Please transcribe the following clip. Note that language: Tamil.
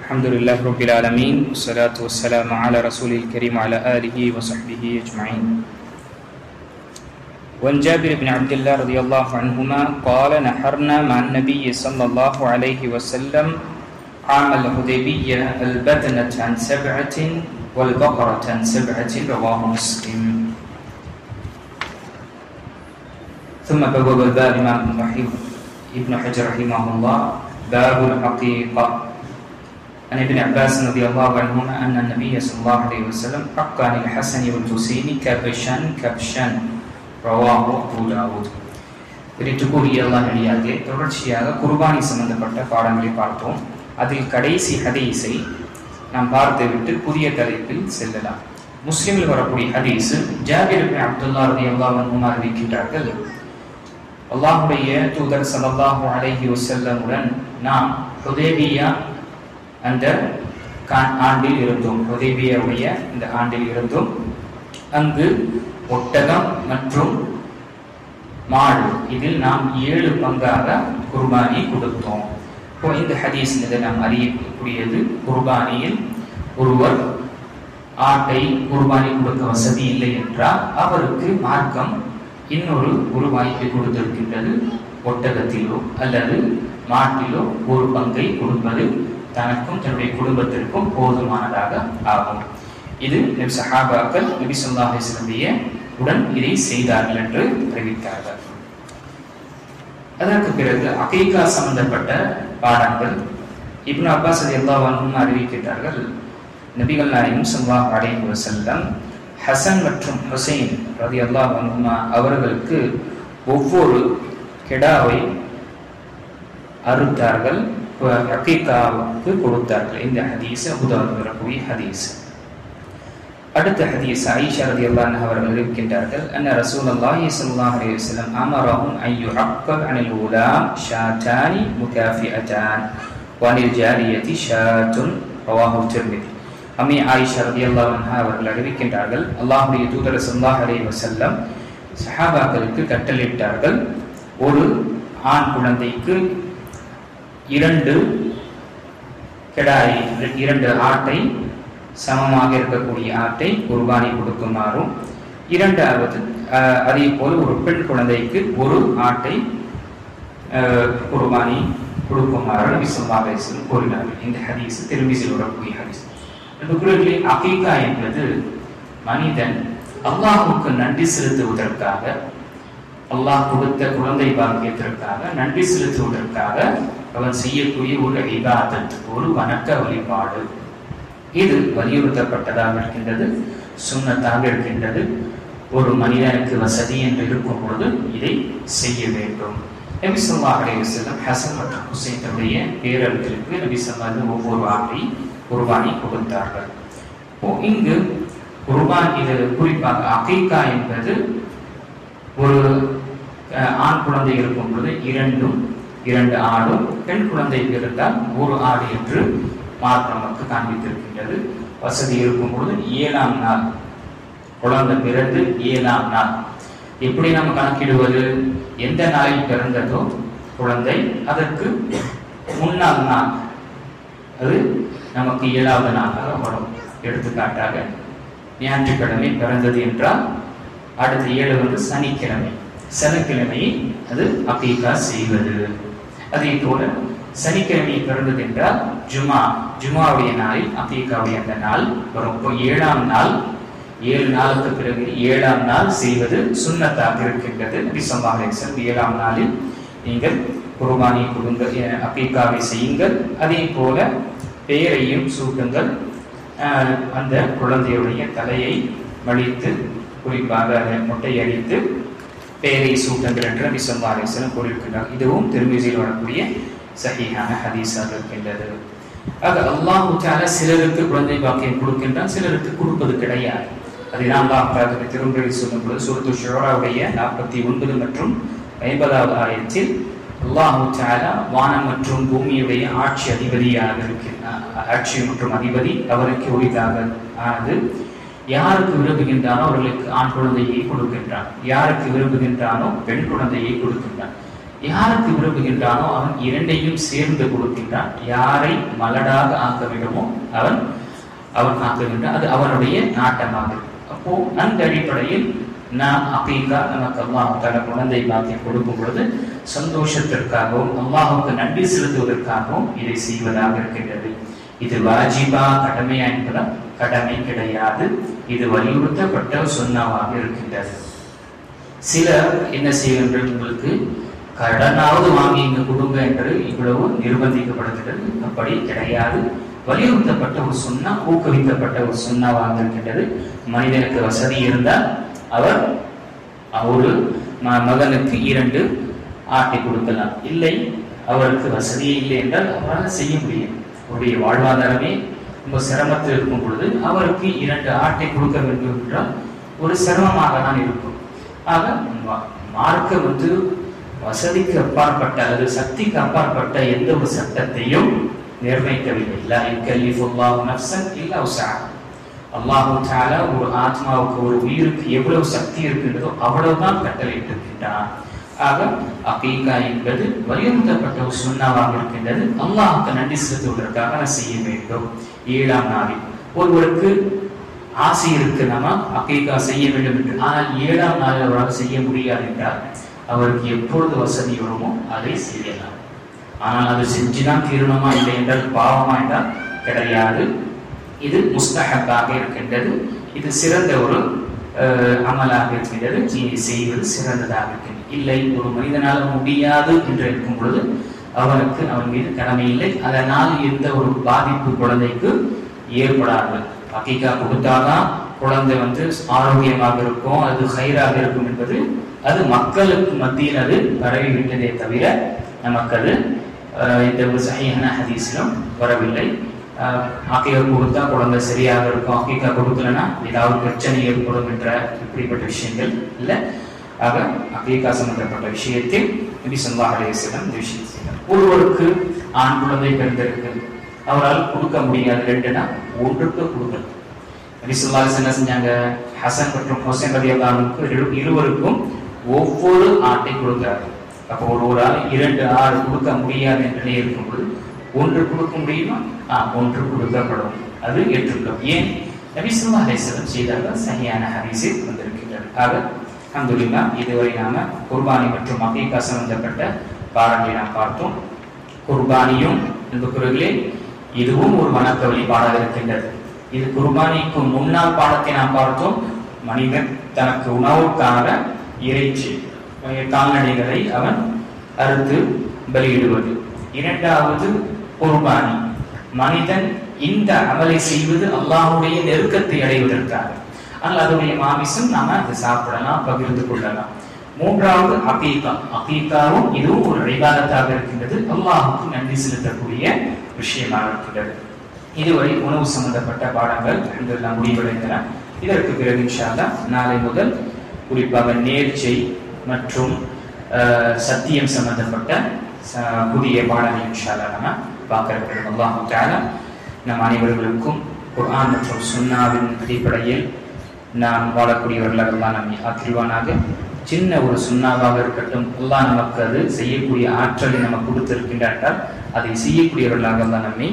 الحمد لله رب العالمين والصلاة والسلام على رسول الكريم وعلى آله وصحبه أجمعين. وعن جابر بن عبد الله رضي الله عنهما قال نحرنا مع النبي صلى الله عليه وسلم عام الحديبية البدنة عن 7 والبقرة عن 7 رواه مسلم. ثم بوب الباب الإمام ابن حجر رحمه الله باب العقيقة. عن ابن عباس رضي الله عنهما أن النبي صلى الله عليه وسلم حق عن الحسن والحسين كبشا رواه أبو داود. கூறிய அல்லாஹ் அடியார்களே, தொடர்ச்சியாக குர்பானி சம்பந்தப்பட்ட பாடங்களை பார்த்தோம். அதில் கடைசி ஹதீஸை நாம் பார்த்துவிட்டு புதிய தலைப்பில் செல்லலாம். முஸ்லிமில் வரக்கூடிய ஹதீஸ் ஜாபிர் இப்னு அப்துல்லாஹ் ரலியல்லாஹு அன்ஹு அறிவிக்கின்றார்கள், அல்லாஹ்வுடைய தூதர் ஸல்லல்லாஹு அலைஹி வஸல்லமுடன் நாம் ஹுதைபியா அந்த ஆண்டில் இருந்தோம். ஹுதைபியாவுடைய இந்த ஆண்டில் இருந்தோம். அங்கு ஒட்டகம் மற்றும் மாடு இதில் நாம் 7 பங்காக குர்பானி கொடுத்தோம். இப்போ இந்த ஹதீஸில் நாம் அறியக்கூடியது, குர்பானியில் ஒருவர் ஆட்டை குர்பானி கொடுக்க வசதி இல்லை என்றால் அவருக்கு மார்க்கம் இன்னொரு வாய்ப்பை கொடுத்திருக்கின்றது. ஒட்டகத்திலோ அல்லது மாட்டிலோ ஒரு பங்கை கொடுப்பது தனக்கும் தன்னுடைய குடும்பத்திற்கும் போதுமானதாக ஆகும். இது சஹாபாக்கள் நபி ஸல்லல்லாஹு அலைஹி வஸல்லம் உடன் இதை செய்தார்கள் என்று அறிவித்தார்கள். அதற்கு பிறகு அகீகா சம்பந்தப்பட்ட பாடங்கள் இப்னு அப்பாஸ் ரலியல்லாஹு அன்ஹு அறிவிக்கிறார்கள், நபிகள் நாயகம் ஸல்லல்லாஹு அலைஹி வஸல்லம் ஹசன் மற்றும் ஹுசைன் ரலியல்லாஹு அன்ஹுமா அவர்களுக்கு ஒவ்வொரு கெடாவை அறுத்தார்கள், அகீகாவுக்கு கொடுத்தார்கள். இந்த ஹதீஸ் அபூ தாவூத் வரக்கூடிய ஹதீஸ். அடுத்த ஹதீஸ் ஆயிஷா ரலியல்லாஹு அன்ஹா அவர்கள் அறிவிக்கின்றார்கள், அன்ன ரசூலுல்லாஹி ஸல்லல்லாஹு அலைஹி வஸல்லம் அமரஹும் அன் யுஅக்கல் அனில் உலாம் ஷாதானி முகாஃபிஅதான் வ அனில் ஜாரியதி ஷாத்துன் ரவாஹு திர்மிதி. அம்மி ஆயிஷா ரலியல்லாஹு அன்ஹா அவர்கள் அறிவிக்கின்றார்கள், அல்லாஹ்வுடைய தூதர் ஸல்லல்லாஹு அலைஹி வஸல்லம் சஹாபாக்களுக்கு கட்டளையிட்டார்கள், ஒரு ஆண் குழந்தைக்கு 2 கெடாய் 2 ஆட்டை சமமாக இருக்கக்கூடிய ஆட்டை குர்பானி கொடுக்குமாறும், இரண்டாவது அதே போல் ஒரு பெண் குழந்தைக்கு ஒரு ஆட்டை குர்பானி கொடுக்குமாறு நபி ஸல்லல்லாஹு அலைஹி வஸல்லம் கூறினார்கள். இந்த ஹதீஸ் திருமிஸில் வரக்கூடிய ஹதீஸ். நபிகளே, அகீகா என்பது மனிதன் அல்லாஹ்வுக்கு நன்றி செலுத்துவதற்காக, அல்லாஹ் கொடுத்த குழந்தை பாக்கியத்திற்காக நன்றி செலுத்துவதற்காக அவன் செய்யக்கூடிய ஒரு இபாதத், ஒரு வணக்க வழிபாடு. இது வலியுறுத்தப்பட்டதாக இருக்கின்றது, சுன்னத்தாக இருக்கின்றது. ஒரு மனிதனுக்கு வசதி என்று இருக்கும் பொழுது இதை செய்ய வேண்டும். நபி ஸல்லல்லாஹு அலைஹி வஸல்லம் ஹசன் மற்றும் ஹுசைன் தன்னுடைய பேரர்களுக்கு நபி ஸல்லல்லாஹு ஒவ்வொரு ஆட்டை குர்பானி கொடுத்தார்கள். இங்கு குர்பான், இது குறிப்பாக அகீகா என்பது ஒரு ஆண் குழந்தை இருக்கும் பொழுது 2 ஆடும், பெண் குழந்தை இருந்தால் 1 ஆடு என்று மார்க்கம் நமக்கு காண்பித்திருக்கின்றது. வசதி இருக்கும் பொழுது 7ஆம் நாள், குழந்தை பிறந்து 7ஆம் நாள். எப்படி நம்ம கணக்கிடுவது? எந்த நாளில் பிறந்ததோ குழந்தை அதற்கு முன்னாள் நாள் அது நமக்கு 7வது நாளாக வரும். எடுத்துக்காட்டாக ஞாயிற்றுக்கிழமை பிறந்தது என்றால் அடுத்த 7 சனிக்கிழமை, சனிக்கிழமையை அது அகீகா செய்வது. அதே போல சனிக்கிழமை பிறந்தது என்றால் ஜுமாவுடைய நாளில் அகீகாவுடைய அந்த நாள் வரும். 7ஆம் நாள், 7 நாளுக்கு பிறகு 7ஆம் நாள் செய்வது சுன்னத்தாக இருக்கின்றது. நபி ஸல்லல்லாஹு அலைஹி வஸல்லம் 7ஆம் நாளில் நீங்கள் குர்பானி கொடுங்கள், அகீகாவை செய்யுங்கள். அதே போல பெயரையும் சூட்டுங்கள். அந்த குழந்தையுடைய தலையை மடித்து குறிப்பாக மொட்டை அடித்து பெயரை சூட்டுங்கள் என்று நபி ஸல்லல்லாஹு அலைஹி வஸல்லம் கூறியிருக்கிறார். இதுவும் திருமிஸில் வரக்கூடிய சஹீஹான ஹதீஸாக இருக்கின்றது. ஆக அல்லாஹ் தஆலா சிலருக்கு குழந்தை பாக்கியம் கொடுக்கின்றான், சிலருக்கு கொடுப்பது கிடையாது. அதை நாம் அல்லாஹ் திருமறையில் சொல்லும் பொழுது சூரத்து ஷுஆராவுடைய 49 மற்றும் 50வது ஆயத்தில் அல்லாஹ் தஆலா வானம் மற்றும் பூமியுடைய ஆட்சி அதிபதியாக இருக்கின்றார். ஆட்சி மற்றும் அதிபதி அவருக்கு உரித்தாக ஆனது. யாருக்கு விரும்புகின்றானோ அவர்களுக்கு ஆண் குழந்தையை கொடுக்கின்றான், யாருக்கு விரும்புகின்றானோ பெண் குழந்தையை கொடுக்கின்றான். யாருக்கு விரும்புகின்றானோ அவன் இரண்டையும் சேர்ந்து கொடுக்கின்றான். யாரை மலடாக ஆக்க வேண்டுமோ அவன் ஆக்குகின்றான். அது அவனுடைய நாட்டமாக. அப்போ அந்த அடிப்படையில் நாம் அகீகா நமக்கு அல்லாஹ் தஆலா குழந்தை பாக்கியம் கொடுக்கும் பொழுது சந்தோஷத்திற்காகவும் அல்லாஹுக்கு நன்றி செலுத்துவதற்காகவும் இதை செய்வதாக இருக்கின்றது. இது வாஜிபா கடமையா என்பதால் கடமை கிடையாது. இது வலியுறுத்தப்பட்ட சுன்னாவாக இருக்கின்றது. சிலர் என்ன செய்கின்றது, உங்களுக்கு கடனாவது வாங்கி இங்கு கொடுங்க என்று இவ்வளவு நிர்பந்திக்கப்படுகின்றது. அப்படி கிடையாது. வலியுறுத்தப்பட்ட ஒரு சுன்னா, ஊக்குவிக்கப்பட்ட ஒரு சுன்னாவாக இருக்கின்றது. மனிதனுக்கு வசதி இருந்தால் அவர் ஒரு மகனுக்கு 2 ஆட்டை கொடுக்கலாம். இல்லை, அவருக்கு வசதியே இல்லை என்றால் அவரால் செய்ய முடியும். அவருடைய வாழ்வாதாரமே ரொம்ப சிரமத்தில் இருக்கும் பொழுது அவருக்கு 2 ஆட்டை கொடுக்க வேண்டும் என்றால் ஒரு சிரமமாக தான் இருக்கும். ஆக மார்க்க வசதிக்கு அப்பாற்பட்ட அல்லது சக்திக்கு அப்பாற்பட்ட எந்த ஒரு சட்டத்தையும் நிர்ணயிக்கவில்லை. லா யுகல்லிஃபுல்லாஹு நஃப்ஸன் இல்லா உஸ்ஸஹா. அல்லாஹு தஆலா ஒரு ஆத்மாவுக்கு, ஒரு உயிருக்கு எவ்வளவு சக்தி இருக்கின்றதோ அவ்வளவுதான் கட்டளையிட்டிருக்கின்றான். ஆக அகீகா என்பது வலியுறுத்தப்பட்ட ஒரு சுன்னாவாக இருக்கின்றது. அல்லாஹுக்கு நன்றி செலுத்துவதற்காக செய்ய வேண்டும். 7ஆம் நாளில் ஒருவருக்கு ஆசை இருக்கு, நாம அகீகா செய்ய வேண்டும் என்று. ஆனால் 7ஆம் நாளில் அவரால் செய்ய முடியாது என்றால் அவருக்கு எப்பொழுது வசதி வருமோ அதை செய்யலாம். ஆனால் அது செஞ்சுதான் தீர்மானமா இல்லை என்றால் பாவமா என்றால் கிடையாது. இது முஸ்தஹப்பாக இருக்கின்றது. இது சிறந்த ஒரு அமலாக இருக்கின்றது. செய்வது சிறந்ததாக இருக்கின்றது. இல்லை, ஒரு மனிதனால் முடியாது என்று இருக்கும் பொழுது அவன் மீது கடமை இல்லை. அதனால் எந்த ஒரு பாதிப்பு குழந்தைக்கு ஏற்படாது. அகீகா கொடுத்தாதான் குழந்ை ஆரோக்கியமாக இருக்கும், அது ஹைராக இருக்கும் என்பது அது மக்களுக்கு மத்தியில் அது பரவி விட்டதே தவிர நமக்கு அது இந்த ஒரு சஹீஹான ஹதீஸிலும் வரவில்லை. அகீகா கொடுத்தா குழந்தை சரியாக இருக்கும், அகீகா கொடுக்கலன்னா ஏதாவது பிரச்சனை ஏற்படும் என்ற இப்படிப்பட்ட விஷயங்கள் இல்லை. ஆக அகீகா சம்பந்தப்பட்ட விஷயத்தில் நபி ஸல்லல்லாஹு அலைஹி வஸல்லம் இந்த விஷயம் செய்தார். ஒருவருக்கு ஆண் குழந்தை பிறந்திருக்கு, அவரால் கொடுக்க முடியாது, 2னா 1க்கு கொடுக்கணும். நபி ஸல்லல்லாஹு அலைஹி வஸல்லம் செஞ்சாங்க, ஹசன் மற்றும் ஹுசைன் ரலியல்லாஹு அன்ஹு இருவருக்கும் ஒவ்வொரு ஆட்டை கொடுத்தாரு. அப்போ ஒருவரால் 2 ஆடு கொடுக்க முடியாது என்று இருக்கும்போது 1 கொடுக்க முடியுமா? 1 கொடுக்கப்படும். அது ஏற்றுக்கொள்ளும். ஏன்? நபி ஸல்லல்லாஹு அலைஹி வஸல்லம் செய்தார்கள். சஹீஹான ஹதீஸில் வந்திருக்கின்றது. ஆக அல்ஹம்துலில்லாஹ், இதுவரை நாம குர்பானி மற்றும் அகீகா சம்பந்தப்பட்ட பாடங்களை நாம் பார்த்தோம். குர்பானியும் என்பவர்களே இதுவும் ஒரு வணக்க வழிபாடாக இருக்கின்றது. இது குர்பானிக்கு முன்னால் பாடத்தை நாம் பார்த்தோம். மனிதன் தனக்கு உணவுக்காக இறைச்சி கால்நடைகளை அவன் அறுத்து பலியிடுவது. 2வது குர்பானி, மனிதன் இந்த அமலை செய்வது அல்லாஹ்வுடைய நெருக்கத்தை அடைவதற்காக. ஆனால் அதனுடைய மாமிசம் நாம அதை சாப்பிடலாம், பகிர்ந்து கொள்ளலாம். 3வது அகீகா. அகீகாவும் இதுவும் ஒரு இபாதத்தாக இருக்கின்றது. அல்லாஹ்வுக்கு நன்றி செலுத்தக்கூடிய விஷயமாக இருக்கின்றது. இதுவரை உணவு சம்பந்தப்பட்ட பாடங்கள் அல்ஹம்துலில்லாஹ் முடிவடைந்தன. இதற்கு பிறகு இன்ஷா அல்லாஹ் நாளை முதல் குறிப்பாக நேர்ச்சை மற்றும் சத்தியம் சம்பந்தப்பட்ட புதிய பாடங்கள் இன்ஷா அல்லாஹ் நாம பார்க்க இருக்கிறோம். அல்லாஹ் தஆலா நம் அனைவர்களுக்கும் குர்ஆன் மற்றும் சுன்னாவின் அடிப்படையில் நாம் வாழக்கூடியவர்களாக அல்லாஹ் நம்மை ஆக்கிடுவானாக. சின்ன ஒரு சுன்னாவாக இருக்கட்டும், அல்லாஹ் நமக்கு அது செய்யக்கூடிய ஆற்றலை நமக்கு கொடுத்திருக்கின்றால் அதை செய்யக்கூடியவர்களாக அல்லாஹ் நம்மை